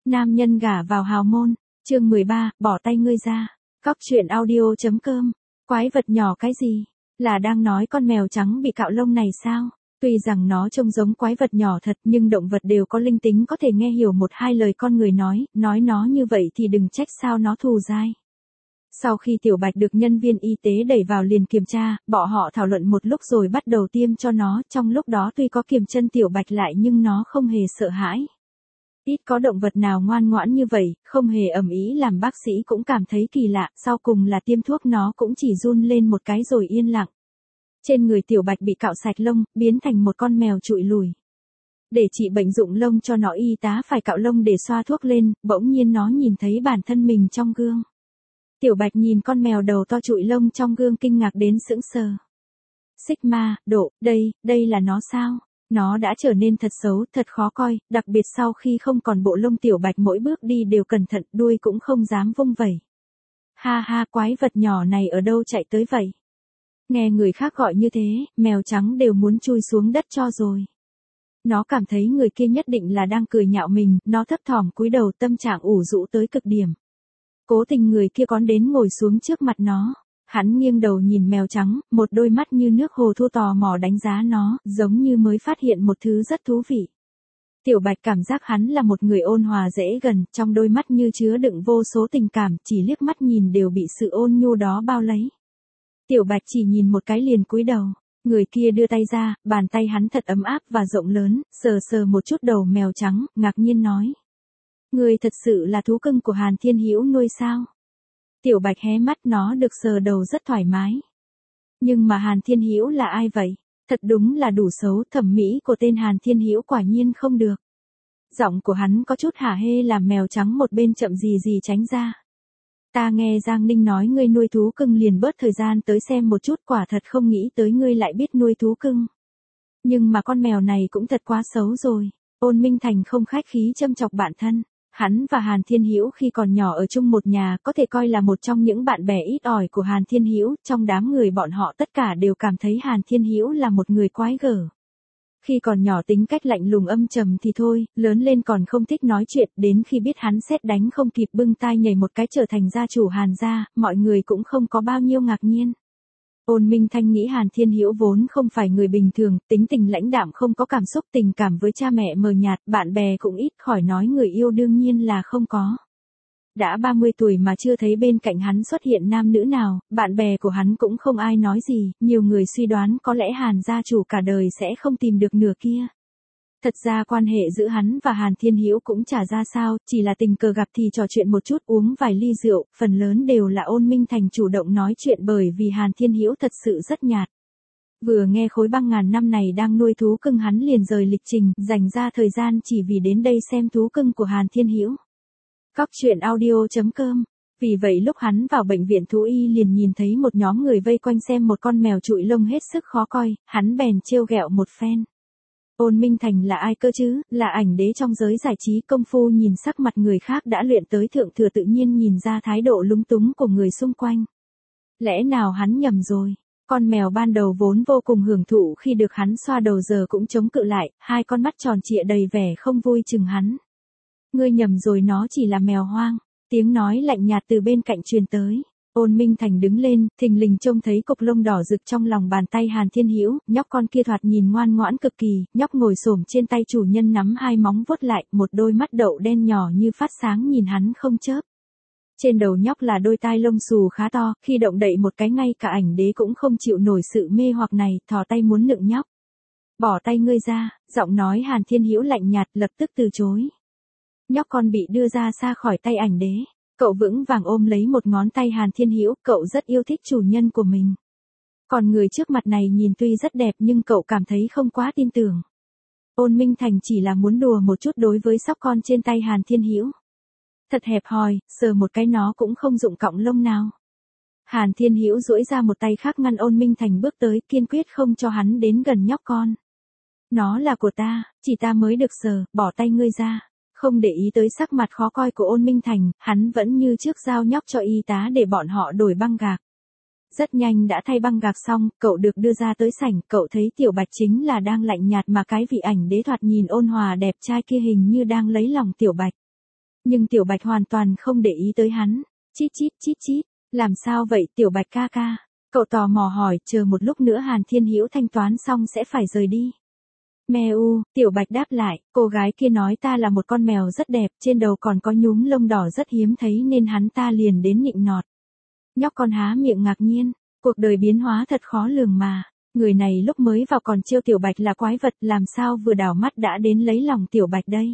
Nam nhân gả vào hào môn, chương 13, bỏ tay ngươi ra. Cóc truyện audio.com. Quái vật nhỏ cái gì? Là đang nói con mèo trắng bị cạo lông này sao? Tuy rằng nó trông giống quái vật nhỏ thật nhưng động vật đều có linh tính có thể nghe hiểu một hai lời con người nói nó như vậy thì đừng trách sao nó thù dai. Sau khi Tiểu Bạch được nhân viên y tế đẩy vào liền kiểm tra, bọn họ thảo luận một lúc rồi bắt đầu tiêm cho nó, trong lúc đó tuy có kiềm chân Tiểu Bạch lại nhưng nó không hề sợ hãi. Ít có động vật nào ngoan ngoãn như vậy, không hề ầm ĩ làm bác sĩ cũng cảm thấy kỳ lạ, sau cùng là tiêm thuốc nó cũng chỉ run lên một cái rồi yên lặng. Trên người Tiểu Bạch bị cạo sạch lông, biến thành một con mèo trụi lùi. Để trị bệnh dụng lông cho nó y tá phải cạo lông để xoa thuốc lên, bỗng nhiên nó nhìn thấy bản thân mình trong gương. Tiểu Bạch nhìn con mèo đầu to trụi lông trong gương kinh ngạc đến sững sờ. Sigma, độ, đây là nó sao? Nó đã trở nên thật xấu, thật khó coi, đặc biệt sau khi không còn bộ lông Tiểu Bạch mỗi bước đi đều cẩn thận, đuôi cũng không dám vung vẩy. Ha ha, quái vật nhỏ này ở đâu chạy tới vậy? Nghe người khác gọi như thế, mèo trắng đều muốn chui xuống đất cho rồi. Nó cảm thấy người kia nhất định là đang cười nhạo mình, nó thấp thỏm cúi đầu tâm trạng ủ rũ tới cực điểm. Cố tình người kia cón đến ngồi xuống trước mặt nó. Hắn nghiêng đầu nhìn mèo trắng, một đôi mắt như nước hồ thu tò mò đánh giá nó, giống như mới phát hiện một thứ rất thú vị. Tiểu Bạch cảm giác hắn là một người ôn hòa dễ gần, trong đôi mắt như chứa đựng vô số tình cảm, chỉ liếc mắt nhìn đều bị sự ôn nhu đó bao lấy. Tiểu Bạch chỉ nhìn một cái liền cúi đầu, người kia đưa tay ra, bàn tay hắn thật ấm áp và rộng lớn, sờ sờ một chút đầu mèo trắng, ngạc nhiên nói. Người thật sự là thú cưng của Hàn Thiên Hữu nuôi sao? Tiểu Bạch hé mắt, nó được sờ đầu rất thoải mái. Nhưng mà Hàn Thiên Hữu là ai vậy? Thật đúng là đủ xấu, thẩm mỹ của tên Hàn Thiên Hữu quả nhiên không được. Giọng của hắn có chút hả hê làm mèo trắng một bên chậm gì tránh ra. Ta nghe Giang Ninh nói ngươi nuôi thú cưng liền bớt thời gian tới xem một chút, quả thật không nghĩ tới ngươi lại biết nuôi thú cưng. Nhưng mà con mèo này cũng thật quá xấu rồi. Ôn Minh Thành không khách khí châm chọc bạn thân. Hắn và Hàn Thiên Hữu khi còn nhỏ ở chung một nhà có thể coi là một trong những bạn bè ít ỏi của Hàn Thiên Hữu, trong đám người bọn họ tất cả đều cảm thấy Hàn Thiên Hữu là một người quái gở. Khi còn nhỏ tính cách lạnh lùng âm trầm thì thôi, lớn lên còn không thích nói chuyện, đến khi biết hắn sét đánh không kịp bưng tai nhảy một cái trở thành gia chủ Hàn gia, mọi người cũng không có bao nhiêu ngạc nhiên. Ôn Minh Thanh nghĩ Hàn Thiên Hữu vốn không phải người bình thường, tính tình lãnh đạm không có cảm xúc, tình cảm với cha mẹ mờ nhạt, bạn bè cũng ít, khỏi nói người yêu đương nhiên là không có. Đã 30 tuổi mà chưa thấy bên cạnh hắn xuất hiện nam nữ nào, bạn bè của hắn cũng không ai nói gì, nhiều người suy đoán có lẽ Hàn gia chủ cả đời sẽ không tìm được nửa kia. Thật ra quan hệ giữa hắn và Hàn Thiên Hữu cũng chả ra sao, chỉ là tình cờ gặp thì trò chuyện một chút, uống vài ly rượu, phần lớn đều là Ôn Minh Thành chủ động nói chuyện bởi vì Hàn Thiên Hữu thật sự rất nhạt. Vừa nghe Khối Băng ngàn năm này đang nuôi thú cưng hắn liền rời lịch trình, dành ra thời gian chỉ vì đến đây xem thú cưng của Hàn Thiên Hữu. Cóc truyện audio.com. Vì vậy lúc hắn vào bệnh viện thú y liền nhìn thấy một nhóm người vây quanh xem một con mèo trụi lông hết sức khó coi, hắn bèn trêu ghẹo một phen. Ôn Minh Thành là ai cơ chứ, là ảnh đế trong giới giải trí, công phu nhìn sắc mặt người khác đã luyện tới thượng thừa, tự nhiên nhìn ra thái độ lúng túng của người xung quanh. Lẽ nào hắn nhầm rồi? Con mèo ban đầu vốn vô cùng hưởng thụ khi được hắn xoa đầu giờ cũng chống cự lại, hai con mắt tròn trịa đầy vẻ không vui chừng hắn. Ngươi nhầm rồi, nó chỉ là mèo hoang. Tiếng nói lạnh nhạt từ bên cạnh truyền tới. Ôn Minh Thành đứng lên, thình lình trông thấy cục lông đỏ rực trong lòng bàn tay Hàn Thiên Hữu, nhóc con kia thoạt nhìn ngoan ngoãn cực kỳ, nhóc ngồi xổm trên tay chủ nhân nắm hai móng vuốt lại, một đôi mắt đậu đen nhỏ như phát sáng nhìn hắn không chớp. Trên đầu nhóc là đôi tai lông xù khá to, khi động đậy một cái ngay cả ảnh đế cũng không chịu nổi sự mê hoặc này, thò tay muốn nựng nhóc. Bỏ tay ngươi ra, giọng nói Hàn Thiên Hữu lạnh nhạt, lập tức từ chối. Nhóc con bị đưa ra xa khỏi tay ảnh đế. Cậu vững vàng ôm lấy một ngón tay Hàn Thiên Hữu, cậu rất yêu thích chủ nhân của mình. Còn người trước mặt này nhìn tuy rất đẹp nhưng cậu cảm thấy không quá tin tưởng. Ôn Minh Thành chỉ là muốn đùa một chút đối với sóc con trên tay Hàn Thiên Hữu. Thật hẹp hòi, sờ một cái nó cũng không dụng cọng lông nào. Hàn Thiên Hữu duỗi ra một tay khác ngăn Ôn Minh Thành bước tới, kiên quyết không cho hắn đến gần nhóc con. Nó là của ta, chỉ ta mới được sờ, bỏ tay ngươi ra. Không để ý tới sắc mặt khó coi của Ôn Minh Thành, hắn vẫn như trước giao nhóc cho y tá để bọn họ đổi băng gạc. Rất nhanh đã thay băng gạc xong, cậu được đưa ra tới sảnh, cậu thấy Tiểu Bạch chính là đang lạnh nhạt mà cái vị ảnh đế thoạt nhìn ôn hòa đẹp trai kia hình như đang lấy lòng Tiểu Bạch. Nhưng Tiểu Bạch hoàn toàn không để ý tới hắn. Chít chít chít chít, làm sao vậy Tiểu Bạch ca ca? Cậu tò mò hỏi, chờ một lúc nữa Hàn Thiên Hữu thanh toán xong sẽ phải rời đi. Mèo, Tiểu Bạch đáp lại, cô gái kia nói ta là một con mèo rất đẹp, trên đầu còn có nhúm lông đỏ rất hiếm thấy nên hắn ta liền đến nịnh nọt. Nhóc con há miệng ngạc nhiên, cuộc đời biến hóa thật khó lường mà. Người này lúc mới vào còn trêu Tiểu Bạch là quái vật, làm sao vừa đảo mắt đã đến lấy lòng Tiểu Bạch đây.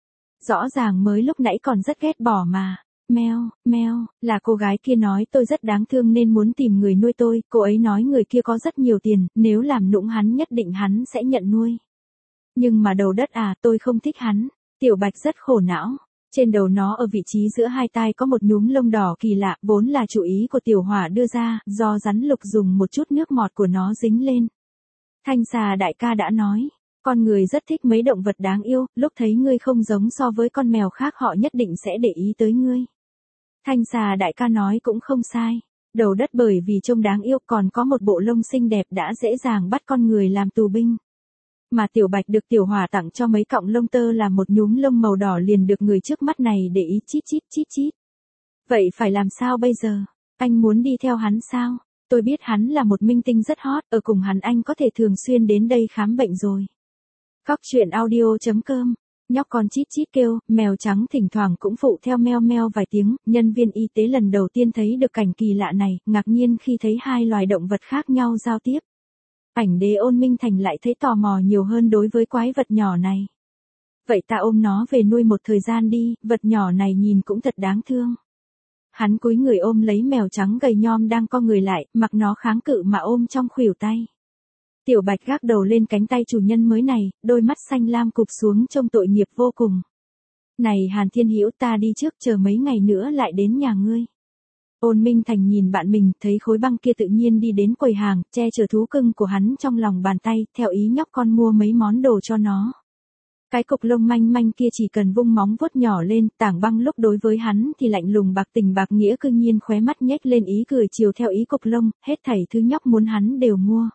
Rõ ràng mới lúc nãy còn rất ghét bỏ mà. Meo, meo, là cô gái kia nói tôi rất đáng thương nên muốn tìm người nuôi tôi, cô ấy nói người kia có rất nhiều tiền, nếu làm nũng hắn nhất định hắn sẽ nhận nuôi. Nhưng mà đầu đất à, tôi không thích hắn. Tiểu Bạch rất khổ não. Trên đầu nó ở vị trí giữa hai tai có một nhúm lông đỏ kỳ lạ, vốn là chủ ý của Tiểu Hỏa đưa ra, do rắn lục dùng một chút nước ngọt của nó dính lên. Thanh xà đại ca đã nói, con người rất thích mấy động vật đáng yêu, lúc thấy ngươi không giống so với con mèo khác họ nhất định sẽ để ý tới ngươi. Thanh xà đại ca nói cũng không sai. Đầu đất bởi vì trông đáng yêu còn có một bộ lông xinh đẹp đã dễ dàng bắt con người làm tù binh. Mà Tiểu Bạch được Tiểu Hỏa tặng cho mấy cọng lông tơ là một nhúm lông màu đỏ liền được người trước mắt này để ý chít chít chít chít. Vậy phải làm sao bây giờ? Anh muốn đi theo hắn sao? Tôi biết hắn là một minh tinh rất hot, ở cùng hắn anh có thể thường xuyên đến đây khám bệnh rồi. Cóc truyện audio.com. Nhóc con chít chít kêu, mèo trắng thỉnh thoảng cũng phụ theo meo meo vài tiếng, nhân viên y tế lần đầu tiên thấy được cảnh kỳ lạ này, ngạc nhiên khi thấy hai loài động vật khác nhau giao tiếp. Ảnh đế Ôn Minh Thành lại thấy tò mò nhiều hơn đối với quái vật nhỏ này. Vậy ta ôm nó về nuôi một thời gian đi, vật nhỏ này nhìn cũng thật đáng thương. Hắn cúi người ôm lấy mèo trắng gầy nhom đang co người lại, mặc nó kháng cự mà ôm trong khuỷu tay. Tiểu Bạch gác đầu lên cánh tay chủ nhân mới này, đôi mắt xanh lam cụp xuống trông tội nghiệp vô cùng. Này Hàn Thiên Hữu, ta đi trước, chờ mấy ngày nữa lại đến nhà ngươi. Ôn Minh Thành nhìn bạn mình, thấy khối băng kia tự nhiên đi đến quầy hàng, che chở thú cưng của hắn trong lòng bàn tay, theo ý nhóc con mua mấy món đồ cho nó. Cái cục lông manh manh kia chỉ cần vung móng vuốt nhỏ lên, tảng băng lúc đối với hắn thì lạnh lùng bạc tình bạc nghĩa, cương nhiên khóe mắt nhếch lên ý cười chiều theo ý cục lông, hết thảy thứ nhóc muốn hắn đều mua.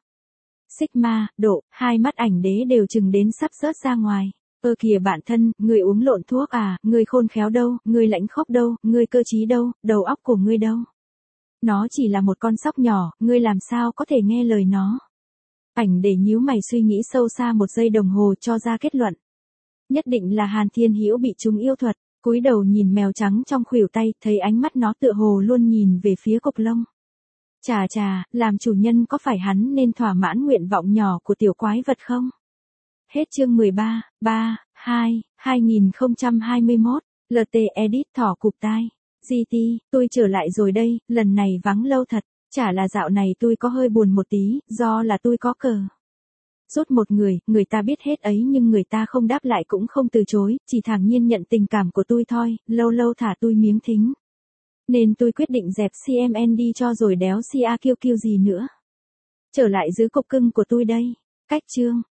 Sigma, Độ, hai mắt ảnh đế đều chừng đến sắp rớt ra ngoài. Ơ kìa bạn thân, ngươi uống lộn thuốc à, ngươi khôn khéo đâu, ngươi lãnh khốc đâu, ngươi cơ trí đâu, đầu óc của ngươi đâu. Nó chỉ là một con sóc nhỏ, ngươi làm sao có thể nghe lời nó. Ảnh để nhíu mày suy nghĩ sâu xa một giây đồng hồ cho ra kết luận. Nhất định là Hàn Thiên Hữu bị trúng yêu thuật, cúi đầu nhìn mèo trắng trong khuỷu tay, thấy ánh mắt nó tựa hồ luôn nhìn về phía cục lông. Chà chà, làm chủ nhân có phải hắn nên thỏa mãn nguyện vọng nhỏ của tiểu quái vật không? Hết chương 13, 2021, LT Edit thỏ cụp tai. GT, tôi trở lại rồi đây, lần này vắng lâu thật, chả là dạo này tôi có hơi buồn một tí, do là tôi có cờ. Rốt một người ta biết hết ấy nhưng người ta không đáp lại cũng không từ chối, chỉ thản nhiên nhận tình cảm của tôi thôi, lâu lâu thả tôi miếng thính. Nên tôi quyết định dẹp CMN đi cho rồi đéo CAQQ gì nữa. Trở lại dưới cục cưng của tôi đây. Cách chương.